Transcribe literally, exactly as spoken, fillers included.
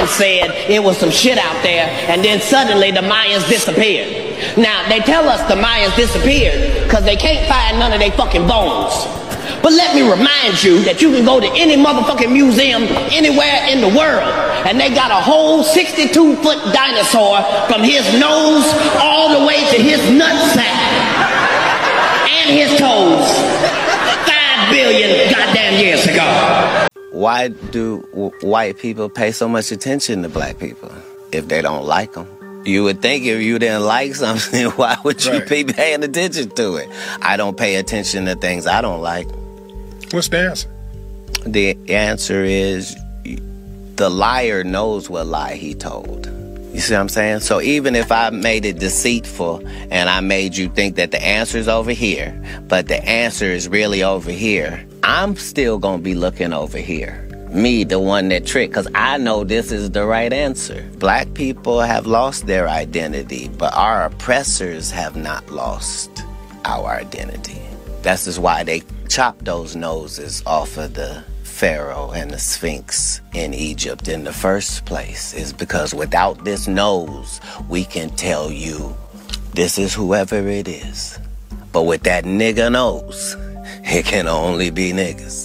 Michael said it was some shit out there, and then suddenly the Mayans disappeared. Now, they tell us the Mayans disappeared because they can't find none of their fucking bones. But let me remind you that you can go to any motherfucking museum anywhere in the world, and they got a whole sixty-two foot dinosaur from his nose all the way to his nutsack and his toes five billion goddamn years ago. Why do white people pay so much attention to black people if they don't like them? You would think if you didn't like something, why would you right. be paying attention to it? I don't pay attention to things I don't like. What's the answer? The answer is the liar knows what lie he told. You see what I'm saying? So even if I made it deceitful and I made you think that the answer is over here, but the answer is really over here, I'm still going to be looking over here. Me, the one that tricked, because I know this is the right answer. Black people have lost their identity, but our oppressors have not lost our identity. That's just why they chopped those noses off of the Pharaoh and the Sphinx in Egypt in the first place, is because without this nose, we can tell you this is whoever it is. But with that nigga nose, it can only be niggas.